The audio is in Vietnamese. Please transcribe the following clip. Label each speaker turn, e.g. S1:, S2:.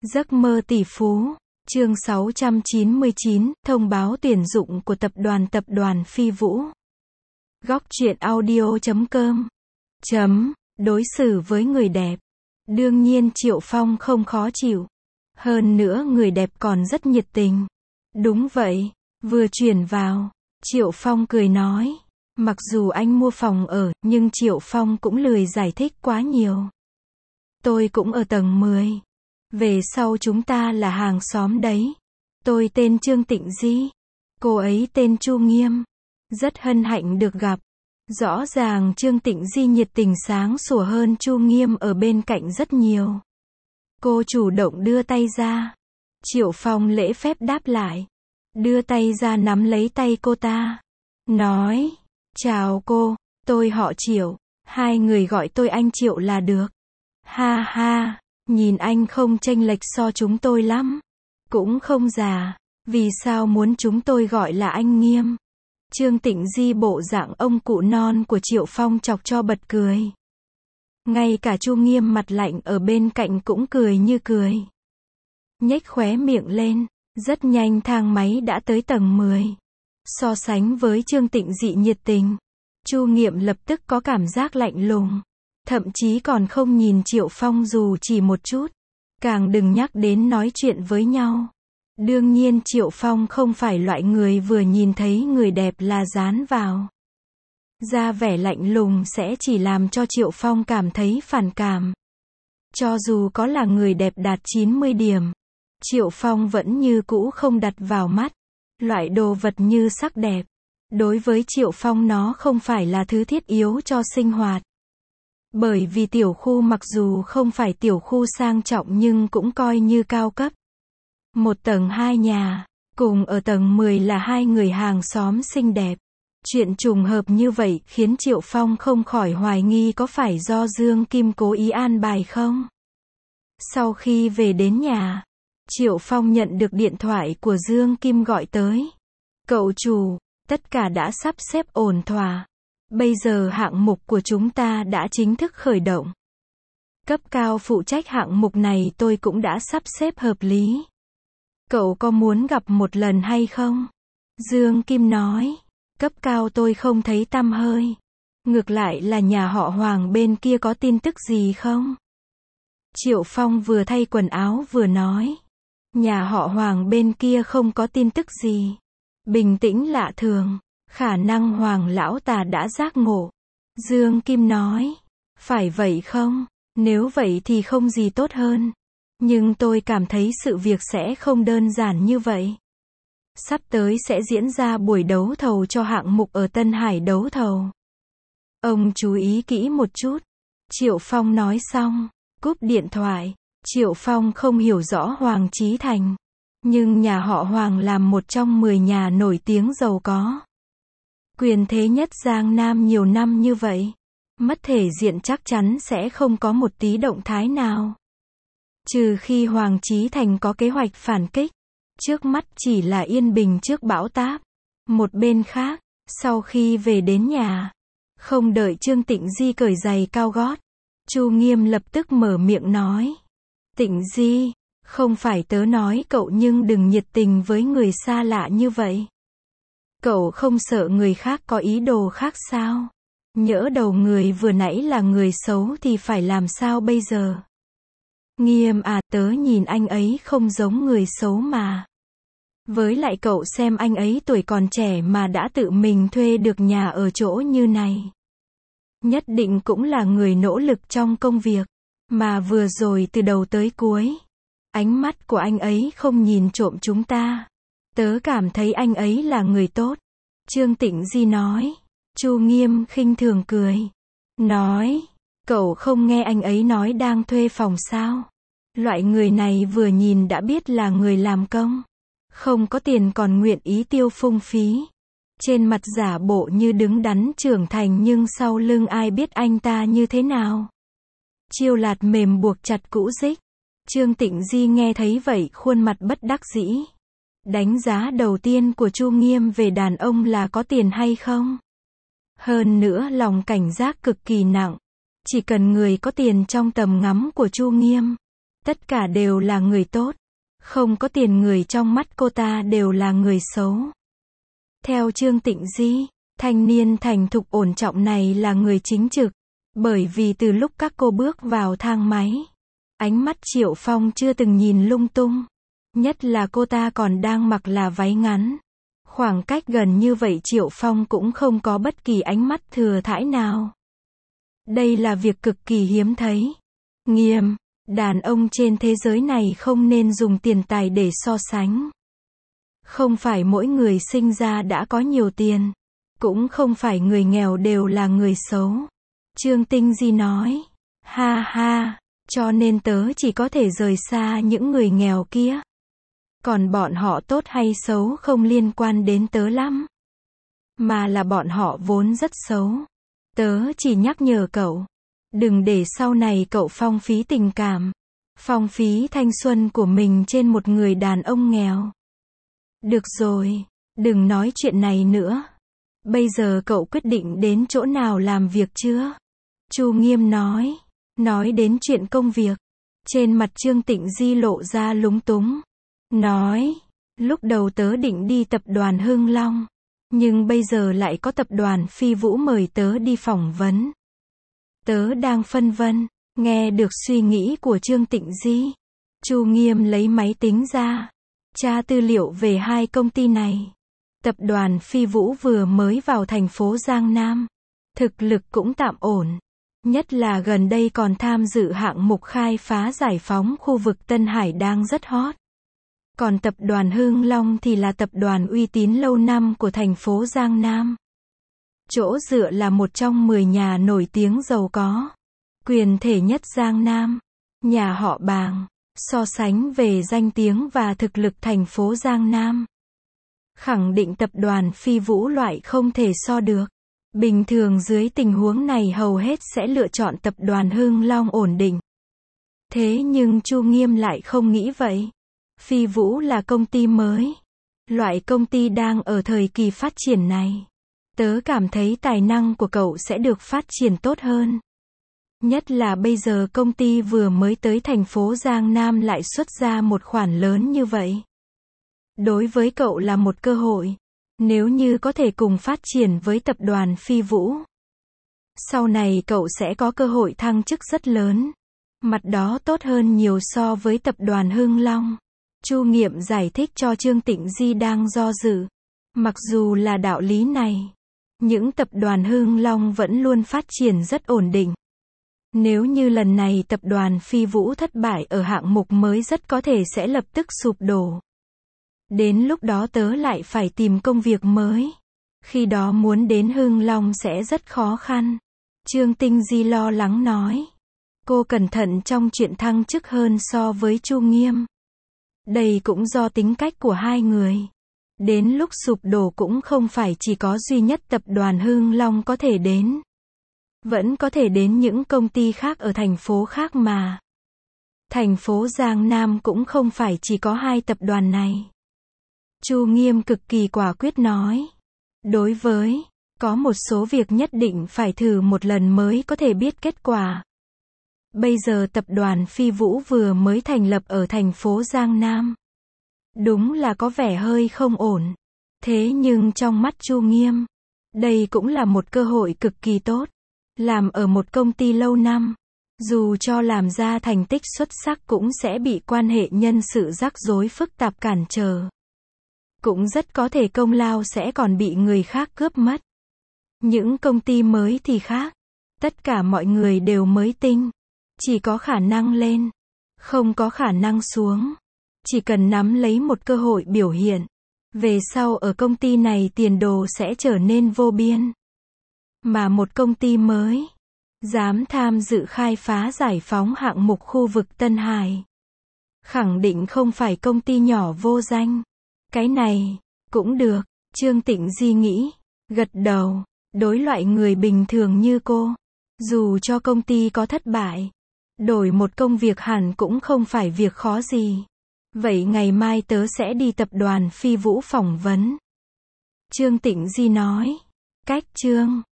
S1: Giấc mơ tỷ phú. Chương 699, thông báo tuyển dụng của tập đoàn Phi Vũ. Góc truyện audio.com. Đối xử với người đẹp. Đương nhiên Triệu Phong không khó chịu. Hơn nữa người đẹp còn rất nhiệt tình. Đúng vậy, vừa chuyển vào, Triệu Phong cười nói. Mặc dù anh mua phòng ở, nhưng Triệu Phong cũng lười giải thích quá nhiều. Tôi cũng ở tầng 10. Về sau chúng ta là hàng xóm đấy. Tôi tên Trương Tịnh Di. Cô ấy tên Chu Nghiêm. Rất hân hạnh được gặp. Rõ ràng Trương Tịnh Di nhiệt tình sáng sủa hơn Chu Nghiêm ở bên cạnh rất nhiều. Cô chủ động đưa tay ra. Triệu Phong lễ phép đáp lại. Đưa tay ra nắm lấy tay cô ta. Nói, chào cô, tôi họ Triệu. Hai người gọi tôi anh Triệu là được. Ha ha, nhìn anh không chênh lệch so chúng tôi lắm. Cũng không già, vì sao muốn chúng tôi gọi là anh Nghiêm? Trương Tịnh Di bộ dạng ông cụ non của Triệu Phong chọc cho bật cười. Ngay cả Chu Nghiêm mặt lạnh ở bên cạnh cũng cười như cười. Nhếch khóe miệng lên, rất nhanh thang máy đã tới tầng 10. So sánh với Trương Tịnh Dị nhiệt tình, Chu Nghiệm lập tức có cảm giác lạnh lùng. Thậm chí còn không nhìn Triệu Phong dù chỉ một chút. Càng đừng nhắc đến nói chuyện với nhau. Đương nhiên Triệu Phong không phải loại người vừa nhìn thấy người đẹp là dán vào. Ra vẻ lạnh lùng sẽ chỉ làm cho Triệu Phong cảm thấy phản cảm. Cho dù có là người đẹp đạt 90 điểm, Triệu Phong vẫn như cũ không đặt vào mắt. Loại đồ vật như sắc đẹp. Đối với Triệu Phong nó không phải là thứ thiết yếu cho sinh hoạt. Bởi vì tiểu khu mặc dù không phải tiểu khu sang trọng nhưng cũng coi như cao cấp. Một tầng 2 nhà, cùng ở tầng 10 là hai người hàng xóm xinh đẹp. Chuyện trùng hợp như vậy khiến Triệu Phong không khỏi hoài nghi có phải do Dương Kim cố ý an bài không? Sau khi về đến nhà, Triệu Phong nhận được điện thoại của Dương Kim gọi tới. Cậu chủ, tất cả đã sắp xếp ổn thỏa. Bây giờ hạng mục của chúng ta đã chính thức khởi động. Cấp cao phụ trách hạng mục này tôi cũng đã sắp xếp hợp lý. Cậu có muốn gặp một lần hay không? Dương Kim nói. Cấp cao tôi không thấy tăm hơi. Ngược lại là nhà họ Hoàng bên kia có tin tức gì không? Triệu Phong vừa thay quần áo vừa nói. Nhà họ Hoàng bên kia không có tin tức gì. Bình tĩnh lạ thường. Khả năng Hoàng lão tà đã giác ngộ. Dương Kim nói. Phải vậy không? Nếu vậy thì không gì tốt hơn. Nhưng tôi cảm thấy sự việc sẽ không đơn giản như vậy. Sắp tới sẽ diễn ra buổi đấu thầu cho hạng mục ở Tân Hải đấu thầu. Ông chú ý kỹ một chút. Triệu Phong nói xong, cúp điện thoại. Triệu Phong không hiểu rõ Hoàng Chí Thành. Nhưng nhà họ Hoàng làm một trong 10 nhà nổi tiếng giàu có. Quyền thế nhất Giang Nam nhiều năm như vậy. Mất thể diện chắc chắn sẽ không có một tí động thái nào. Trừ khi Hoàng Chí Thành có kế hoạch phản kích. Trước mắt chỉ là yên bình trước bão táp. Một bên khác, sau khi về đến nhà, không đợi Trương Tịnh Di cởi giày cao gót, Chu Nghiêm lập tức mở miệng nói. Tịnh Di, không phải tớ nói cậu nhưng đừng nhiệt tình với người xa lạ như vậy. Cậu không sợ người khác có ý đồ khác sao? Nhỡ đầu người vừa nãy là người xấu thì phải làm sao bây giờ? Nghiêm à, tớ nhìn anh ấy không giống người xấu mà. Với lại cậu xem anh ấy tuổi còn trẻ mà đã tự mình thuê được nhà ở chỗ như này. Nhất định cũng là người nỗ lực trong công việc. Mà vừa rồi từ đầu tới cuối, ánh mắt của anh ấy không nhìn trộm chúng ta. Tớ cảm thấy anh ấy là người tốt. Trương Tịnh Di nói. Chu Nghiêm khinh thường cười. Nói, cậu không nghe anh ấy nói đang thuê phòng sao? Loại người này vừa nhìn đã biết là người làm công. Không có tiền còn nguyện ý tiêu phung phí. Trên mặt giả bộ như đứng đắn trưởng thành nhưng sau lưng ai biết anh ta như thế nào. Chiêu lạt mềm buộc chặt cũ dích. Trương Tịnh Di nghe thấy vậy khuôn mặt bất đắc dĩ. Đánh giá đầu tiên của Chu Nghiêm về đàn ông là có tiền hay không. Hơn nữa lòng cảnh giác cực kỳ nặng. Chỉ cần người có tiền trong tầm ngắm của Chu Nghiêm, Tất cả đều là người tốt. Không có tiền người trong mắt cô ta đều là người xấu. Theo Trương Tịnh Di, thanh niên thành thục ổn trọng này là người chính trực. Bởi vì từ lúc các cô bước vào thang máy, ánh mắt Triệu Phong chưa từng nhìn lung tung. Nhất là cô ta còn đang mặc là váy ngắn. Khoảng cách gần như vậy Triệu Phong cũng không có bất kỳ ánh mắt thừa thãi nào. Đây là việc cực kỳ hiếm thấy. Nghiêm, đàn ông trên thế giới này không nên dùng tiền tài để so sánh. Không phải mỗi người sinh ra đã có nhiều tiền. Cũng không phải người nghèo đều là người xấu. Trương Tinh Di nói. Ha ha, cho nên tớ chỉ có thể rời xa những người nghèo kia. Còn bọn họ tốt hay xấu không liên quan đến tớ lắm. Mà là bọn họ vốn rất xấu. Tớ chỉ nhắc nhở cậu. Đừng để sau này cậu phong phí tình cảm. Phong phí thanh xuân của mình trên một người đàn ông nghèo. Được rồi, đừng nói chuyện này nữa. Bây giờ cậu quyết định đến chỗ nào làm việc chưa? Chu Nghiêm nói. Nói đến chuyện công việc. Trên mặt Trương Tịnh Di lộ ra lúng túng. Nói. Lúc đầu tớ định đi tập đoàn Hưng Long. Nhưng bây giờ lại có tập đoàn Phi Vũ mời tớ đi phỏng vấn. Tớ đang phân vân. Nghe được suy nghĩ của Trương Tịnh Di. Chu Nghiêm lấy máy tính ra. Tra tư liệu về hai công ty này. Tập đoàn Phi Vũ vừa mới vào thành phố Giang Nam. Thực lực cũng tạm ổn. Nhất là gần đây còn tham dự hạng mục khai phá giải phóng khu vực Tân Hải đang rất hot. Còn tập đoàn Hưng Long thì là tập đoàn uy tín lâu năm của thành phố Giang Nam. Chỗ dựa là một trong 10 nhà nổi tiếng giàu có. Quyền thể nhất Giang Nam. Nhà họ Bàng. So sánh về danh tiếng và thực lực thành phố Giang Nam. Khẳng định tập đoàn Phi Vũ loại không thể so được. Bình thường dưới tình huống này hầu hết sẽ lựa chọn tập đoàn Hưng Long ổn định. Thế nhưng Chu Nghiêm lại không nghĩ vậy. Phi Vũ là công ty mới. Loại công ty đang ở thời kỳ phát triển này. Tớ cảm thấy tài năng của cậu sẽ được phát triển tốt hơn. Nhất là bây giờ công ty vừa mới tới thành phố Giang Nam lại xuất ra một khoản lớn như vậy. Đối với cậu là một cơ hội. Nếu như có thể cùng phát triển với tập đoàn Phi Vũ. Sau này cậu sẽ có cơ hội thăng chức rất lớn. Mặt đó tốt hơn nhiều so với tập đoàn Hưng Long. Chu Nghiệm giải thích cho Trương Tịnh Di đang do dự. Mặc dù là đạo lý này. Những tập đoàn Hưng Long vẫn luôn phát triển rất ổn định. Nếu như lần này tập đoàn Phi Vũ thất bại ở hạng mục mới rất có thể sẽ lập tức sụp đổ. Đến lúc đó tớ lại phải tìm công việc mới. Khi đó muốn đến Hưng Long sẽ rất khó khăn. Trương Tinh Di lo lắng nói. Cô cẩn thận trong chuyện thăng chức hơn so với Chu Nghiêm. Đây cũng do tính cách của hai người. Đến lúc sụp đổ cũng không phải chỉ có duy nhất tập đoàn Hưng Long có thể đến. Vẫn có thể đến những công ty khác ở thành phố khác mà. Thành phố Giang Nam cũng không phải chỉ có hai tập đoàn này. Chu Nghiêm cực kỳ quả quyết nói. Đối với, có một số việc nhất định phải thử một lần mới có thể biết kết quả. Bây giờ tập đoàn Phi Vũ vừa mới thành lập ở thành phố Giang Nam. Đúng là có vẻ hơi không ổn. Thế nhưng trong mắt Chu Nghiêm, đây cũng là một cơ hội cực kỳ tốt. Làm ở một công ty lâu năm, dù cho làm ra thành tích xuất sắc cũng sẽ bị quan hệ nhân sự rắc rối phức tạp cản trở. Cũng rất có thể công lao sẽ còn bị người khác cướp mất. Những công ty mới thì khác. Tất cả mọi người đều mới tinh. Chỉ có khả năng lên, không có khả năng xuống. Chỉ cần nắm lấy một cơ hội biểu hiện. Về sau ở công ty này tiền đồ sẽ trở nên vô biên. Mà một công ty mới, dám tham dự khai phá giải phóng hạng mục khu vực Tân Hải. Khẳng định không phải công ty nhỏ vô danh. Cái này, cũng được, Trương Tịnh Di nghĩ, gật đầu, đối loại người bình thường như cô. Dù cho công ty có thất bại, đổi một công việc hẳn cũng không phải việc khó gì. Vậy ngày mai tớ sẽ đi tập đoàn Phi Vũ phỏng vấn. Trương Tịnh Di nói, cách Trương